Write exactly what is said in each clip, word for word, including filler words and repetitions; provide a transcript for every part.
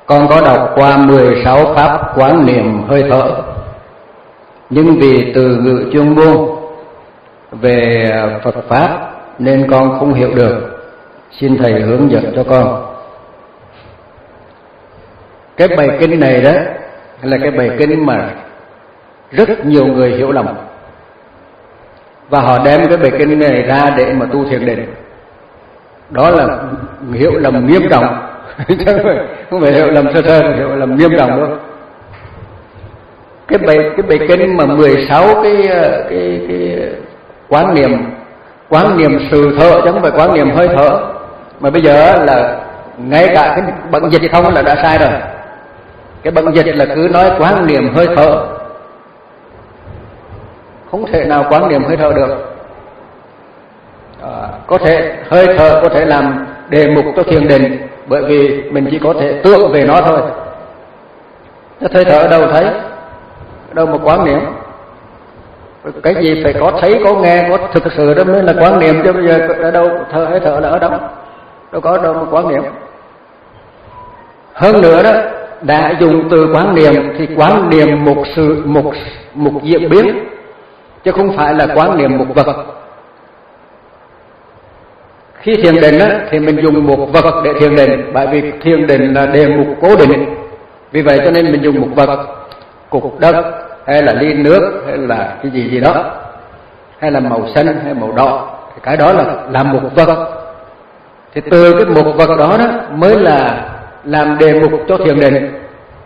con có đọc qua mười sáu pháp quán niệm hơi thở, nhưng vì từ ngữ chuyên môn về Phật pháp nên con không hiểu được, xin thầy hướng dẫn cho con. Cái bài kinh này đó là cái bài kinh mà rất nhiều người hiểu lầm, và họ đem cái bài kinh này ra để mà tu thiền định. Đó là hiểu lầm nghiêm trọng không phải hiểu lầm sơ sơ, hiểu lầm nghiêm trọng đâu. Cái bài cái bài kinh mà mười sáu cái cái cái quán niệm quán niệm sự thở chứ không phải quán niệm hơi thở, mà bây giờ là ngay cả cái bận dịch không là đã sai rồi. Cái bận dịch là cứ nói quán niệm hơi thở, không thể nào quán niệm hơi thở được. À, có thể hơi thở có thể làm đề mục cho thiền định, bởi vì mình chỉ có thể tưởng về nó thôi. Hơi thở ở đâu thấy, ở đâu mà quán niệm? Cái gì phải có thấy, có nghe, có thực sự đó mới là quán niệm, chứ bây giờ ở đâu thở, hơi thở là ở đâu? Đâu có đâu mà quán niệm. Hơn nữa đó, đã dùng từ quán niệm thì quán niệm một sự một một diễn biến, chứ không phải là quán niệm một vật. Khi thiền định á, thì mình dùng một vật để thiền định, bởi vì thiền định là đề mục cố định. Vì vậy cho nên mình dùng một vật, cục đất hay là ly nước hay là cái gì gì đó, hay là màu xanh hay màu đỏ, thì cái đó là làm một vật. Thì từ cái một vật đó đó mới là làm đề mục cho thiền định,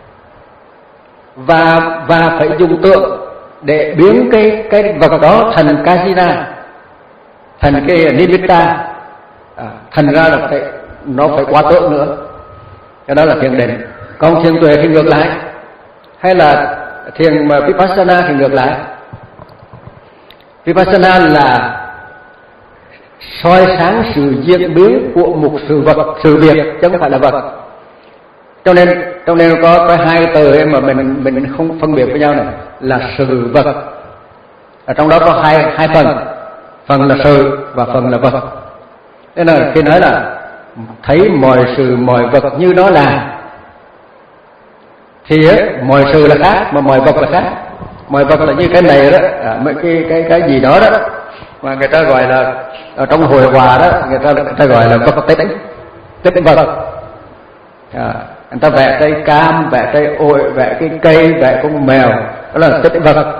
và và phải dùng tượng để biến cái cái vật đó thành Kasina, thành cái Nimitta. À, thành ra là phải, nó phải qua tượng nữa. Cái đó là thiền định. Còn thiền tuệ thì ngược lại, hay là thiền mà Vipassana thì ngược lại. Vipassana là soi sáng sự diễn biến của một sự vật, sự việc, chứ không phải là vật. Cho nên cho nên có có hai từ mà mình mình không phân biệt với nhau này, là sự vật. Ở trong đó có hai hai phần, phần là sự và phần là vật. Thế nên khi nói là thấy mọi sự mọi vật như nó là, thì ấy, mọi sự là khác mà mọi vật là khác. Mọi vật là như cái này đó, à, mấy cái cái cái gì đó đó mà người ta gọi là ở trong hội họa đó, người ta người ta gọi là vật tích tích vật. À, người ta vẽ cây cam, vẽ cây ổi, vẽ cái cây, vẽ con mèo, đó là tích vật.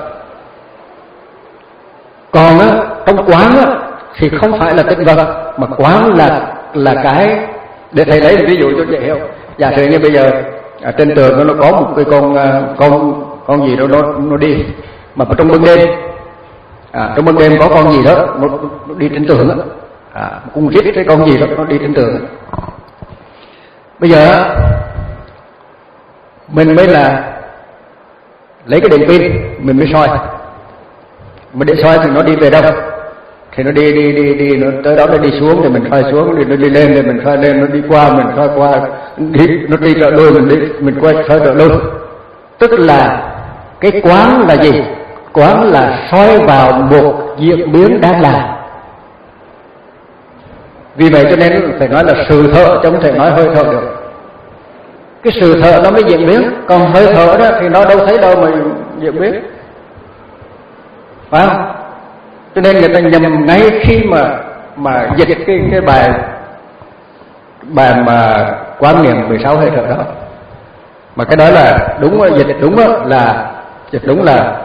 Còn á, trong quán á thì không phải là tích vật, mà quán là là cái, để thầy lấy ví dụ cho dễ hiểu. Giả sử như bây giờ ở trên tường nó có một cái con con con gì đó nó nó đi, mà trong ban đêm, à, trong ban đêm có con gì đó nó, nó đi trên tường đó, à, cũng giết cái con gì đó nó đi trên tường. Bây giờ mình mới là lấy cái đèn pin mình mới soi, mà để soi thì nó đi về đâu? Thì nó đi đi đi đi nó tới đó nó đi xuống thì mình soi xuống, thì nó đi lên thì mình soi lên, nó đi qua mình soi qua, đi nó đi trợ đôi mình đi mình quay soi trợ đôi. Tức là cái quán là gì? Quán là soi vào một diễn biến đang làm. Vì vậy cho nên phải nói là sự thở, chứ không thể nói hơi thở được. Cái sự thở nó mới diễn biến, còn hơi thở đó thì nó đâu thấy đâu mà diễn biến, phải không? Cho nên người ta nhầm ngay khi mà mà dịch cái cái bài bài mà quán niệm mười sáu hơi thở đó. Mà cái đó là đúng, dịch đúng đó, là dịch đúng là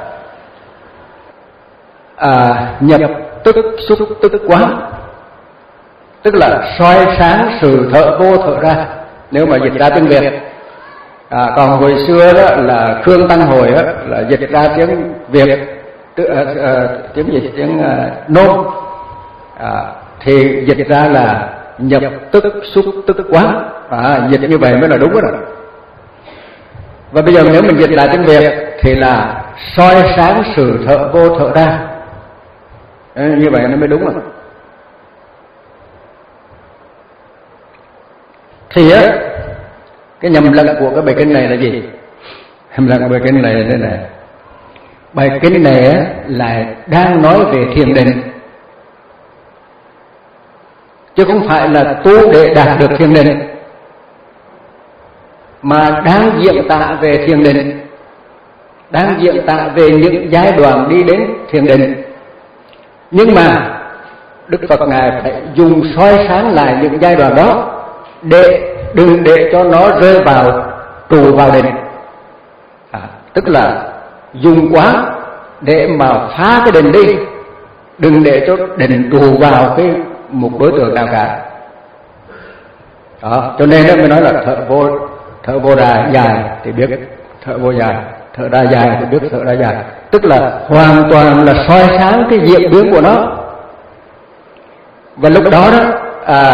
à, nhập tức xúc tức quán, tức là soi sáng sự thở vô thở ra, nếu mà dịch ra tiếng Việt. À, còn hồi xưa đó là Khương Tăng Hồi đó, là dịch ra tiếng Việt, Tự, uh, uh, tiếng dịch tiếng uh, nôm, à, thì dịch ra là nhập tức xúc tức quán, à, dịch như vậy mới là đúng đó. Và bây giờ nếu mình dịch lại tiếng Việt thì là soi sáng sự thở vô thở ra, à, như vậy nó mới đúng rồi. Thì á, cái nhầm lẫn của cái bài kinh này là gì? Nhầm lẫn của bài kinh này là thế này. Bài kinh này là đang nói về thiền định, chứ không phải là tu để đạt được thiền định. mà đang diễn tả về thiền định, đang diễn tả về những giai đoạn đi đến thiền định. Nhưng mà Đức Phật Ngài phải dùng soi sáng lại những giai đoạn đó để đừng để cho nó rơi vào trụ vào định, à, tức là dùng quá để mà phá cái định đi, đừng để cho định trụ vào cái một đối tượng nào cả. Đó, cho nên đó mới nói là thở vô thở vô ra dài thì biết thở vô dài, thở ra dài thì biết thở ra dài, tức là hoàn toàn là soi sáng cái diễn biến của nó. Và lúc đó đó à,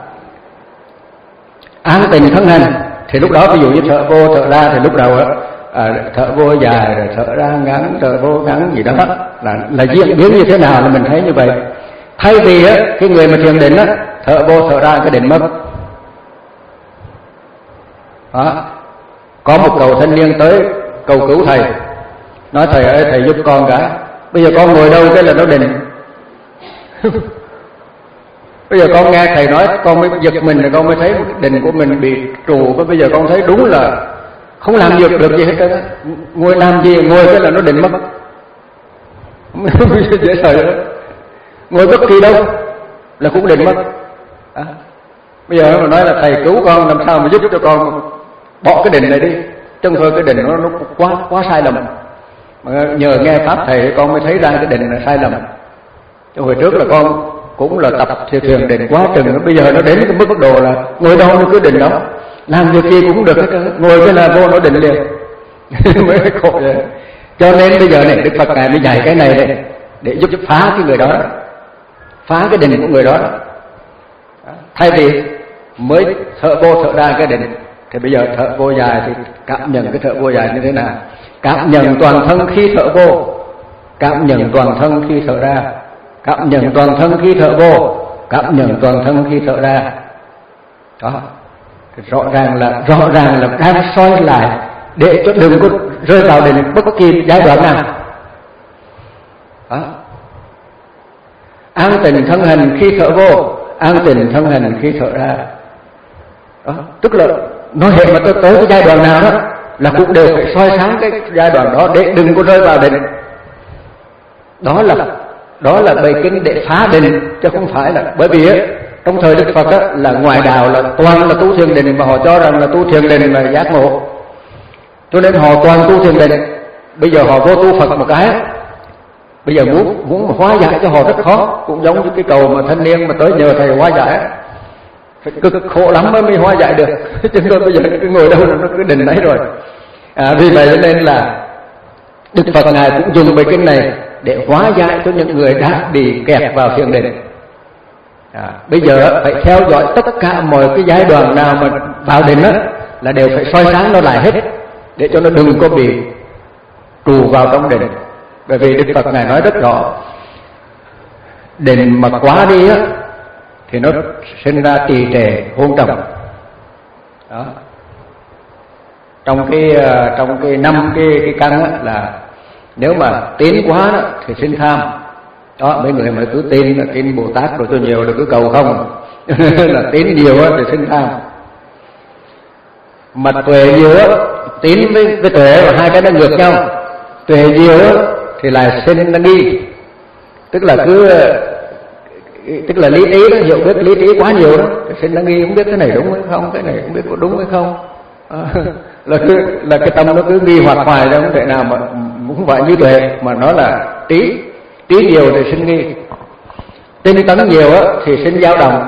an tình thân hành thì lúc đó ví dụ như thở vô thở ra thì lúc đầu đó, à, thở vô dài rồi thở ra ngắn, thở vô ngắn gì đó là là diễn biến như thế nào là mình thấy như vậy. Thay vì á, cái người mà thiền định á, thở vô thở ra cái định mất. Đó. Có một cậu thanh niên tới cầu cứu thầy, nói thầy ơi thầy giúp con cái, bây giờ con ngồi đâu cái là nó định. Bây giờ con nghe thầy nói con mới giật mình, rồi con mới thấy định của mình bị trù. Bây giờ con thấy đúng là không làm được được gì hết trơn. Ngồi làm gì ngồi cái là nó định mất. Dễ sợ đó. Ngồi bất kỳ đâu là cũng định mất. À. Bây giờ mà nói là thầy cứu con làm sao mà giúp cho con bỏ cái định này đi, chứ không thôi cái định nó, nó quá quá sai lầm. Mà nhờ nghe pháp thầy con mới thấy ra cái định là sai lầm. Cho hồi trước là con cũng là tập thiền định quá chừng, bây giờ nó đến cái mức độ là ngồi đâu nó cứ định đó, làm việc gì cũng được hết, ngồi cái là vô nó định liền. Mới khổ vậy. Cho nên bây giờ này Đức Phật Ngài mới dạy cái này này để giúp phá cái người đó, phá cái định của người đó. Thay vì mới thở vô thở ra cái định thì bây giờ thở vô dài thì cảm nhận cái thở vô dài như thế nào, cảm nhận toàn thân khi thở vô, cảm nhận toàn thân khi thở ra, cảm nhận toàn thân khi thở vô, cảm nhận toàn thân khi thở ra. Đó, rõ ràng là rõ ràng là đang soi lại để cho đừng có rơi vào định bất kỳ giai đoạn nào. Đó. An tình thân hành khi thở vô, an tình thân hành khi thở ra. Đó, tức là nói hệ mà tới, tới cái giai đoạn nào đó là cũng đều phải soi sáng cái giai đoạn đó để đừng có rơi vào định. Đó là đó là bài kinh để phá định, chứ không phải là bởi vì á, trong thời Đức Phật á, là ngoài đạo là toàn là tu thiền định, mà họ cho rằng là tu thiền định là giác ngộ, cho nên họ toàn tu thiền định. Bây giờ họ vô tu Phật một cái, bây giờ muốn muốn hóa giải cho họ rất khó, cũng giống như cái cầu mà thanh niên mà tới nhờ thầy hóa giải, phải cực khổ lắm mới mới hóa giải được. Chứ không bây giờ cứ ngồi đâu nó cứ định đấy rồi. À, vì vậy cho nên là Đức Phật Ngài cũng dùng bài kinh này để hóa giải cho những người đã bị kẹt vào thiền định. À, bây giờ phải theo dõi tất cả mọi cái giai đoạn nào mà vào định đó là đều phải soi sáng nó lại hết, để cho nó đừng có bị trù vào trong định. Bởi vì Đức Phật Ngài nói rất rõ, định mà quá đi á thì nó sinh ra trì trệ hôn trầm. Đó. Trong cái trong cái năm cái cái căn á, là nếu mà tiến quá đó, thì sinh tham. Đó, mấy người mà cứ tin là tin Bồ Tát rồi cho nhiều là cứ cầu không. Là tín nhiều thì sinh tham. Mà tuệ nhiều tín với, với tuệ là hai cái nó ngược nhau. Tuệ nhiều thì lại sinh nó nghi, tức là cứ tức là lý trí đó, hiểu biết lý trí quá nhiều đó, sinh nó nghi, không biết cái này đúng hay không, cái này không biết có đúng hay không. À, là cứ là cái tâm nó cứ nghi hoặc hoài ra, không thể nào mà không phải như tuệ, mà nó là trí. Trí nhiều thì sinh nghi, tinh tấn nhiều á thì sinh dao động.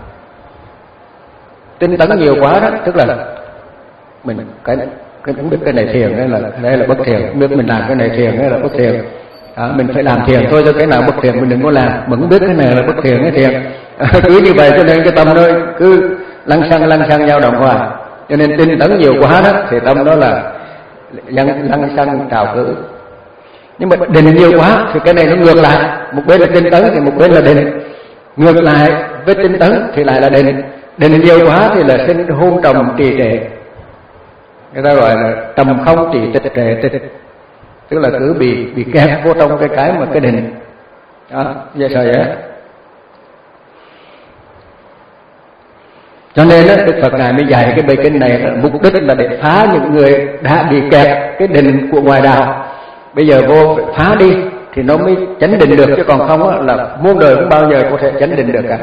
Tinh tấn nhiều quá đó, tức là mình cái cái không biết cái này thiền hay là đây là bất thiền, không biết mình làm cái này thiền hay là bất thiền. À, mình phải làm thiền thôi, cho cái nào bất thiền mình đừng có làm, mà không biết cái này là bất thiền hay thiền. À, cứ như vậy cho nên cái tâm nó cứ lăng xăng lăng xăng dao động hoài. Cho nên tinh tấn nhiều quá đó thì tâm đó là lăng lăng xăng trào cử. Nhưng mà định nhiều quá thì cái này nó ngược lại, một bên là tinh tấn thì một bên là định. Ngược lại với tinh tấn thì lại là định. Định nhiều quá thì là sinh hôn trầm trì trệ, người ta gọi là trầm không trì tịch trệ tịch, tức là cứ bị bị kẹt vô trong cái cái mà cái định. Đó, vậy sao vậy? Cho nên đó, Đức Phật Ngài mới dạy cái bài kinh này là mục đích là để phá những người đã bị kẹt cái định của ngoài đạo. Bây giờ vô phải phá đi thì nó mới chánh định được, chứ còn không á, là muôn đời không bao giờ có thể chánh định được cả.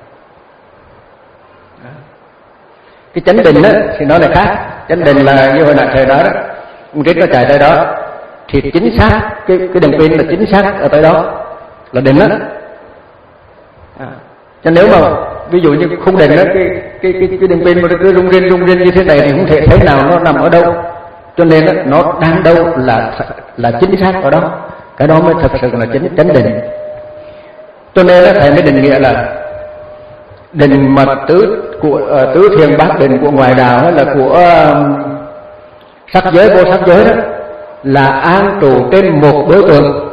Cái chánh định á, thì nó lại khác. Chánh định là như hồi nãy thầy nói đó, con rít nó chạy tới đó thì chính xác cái cái đèn pin là chính xác ở tới đó là định á. À, cho nếu mà ví dụ như không định á, cái cái cái cái đèn pin mà nó cứ rung rinh rung rinh như thế này thì không thể thấy nào nó nằm ở đâu. Cho nên á, nó đang đâu là là chính xác ở đó. Cái đó mới thật sự là chính chánh định. Cho nên á, thầy mới định nghĩa là định mà tứ của uh, tứ thiền bát định của ngoại đạo hay là của uh, sắc giới vô sắc giới đó là an trụ trên một đối tượng.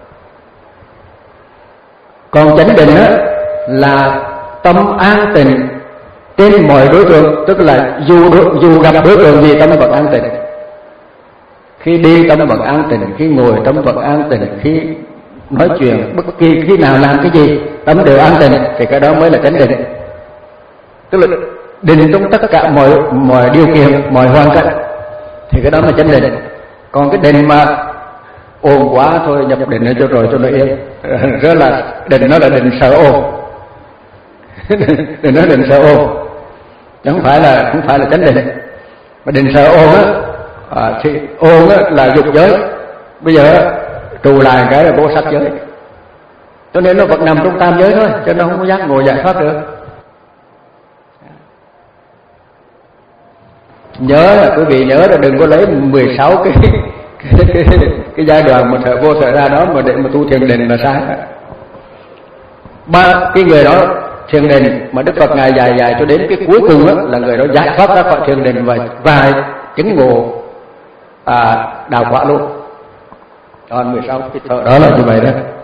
Còn chánh định đó là tâm an tịnh trên mọi đối tượng, tức là dù đối, dù gặp đối tượng gì tâm vẫn an tịnh. Khi đi tâm vẫn an tịnh, khi ngồi tâm vẫn an tịnh, khi nói chuyện bất kỳ khi nào làm cái gì tâm đều an tịnh, thì cái đó mới là chánh định. Tức là định trong tất cả mọi mọi điều kiện, mọi hoàn cảnh, thì cái đó là chánh định. Còn cái định mà ồn quá thôi nhập định cho rồi cho nó yên, rất là định nó là định sợ ồn. Định nó định sợ ồn, chứ không phải là không phải là chánh định. Mà định sợ ồn á, à, thì ồn á là dục giới. Bây giờ trù lại cái là vô sắc giới, cho nên nó vẫn nằm trong tam giới thôi, cho nó không có giác ngồi giải thoát được. Nhớ là quý vị nhớ là đừng có lấy mười sáu cái cái, cái, cái, cái giai đoạn mà sợ vô sợ ra đó mà để mà tu thiền định là sai. Ba cái người đó thiền định mà Đức Phật Ngài dài dài cho đến cái cuối cùng đó, là người đó giải thoát ra khỏi thiền định và và chứng ngộ à, đạo quả luôn. Còn mười sáu cái thợ đó là như vậy đó.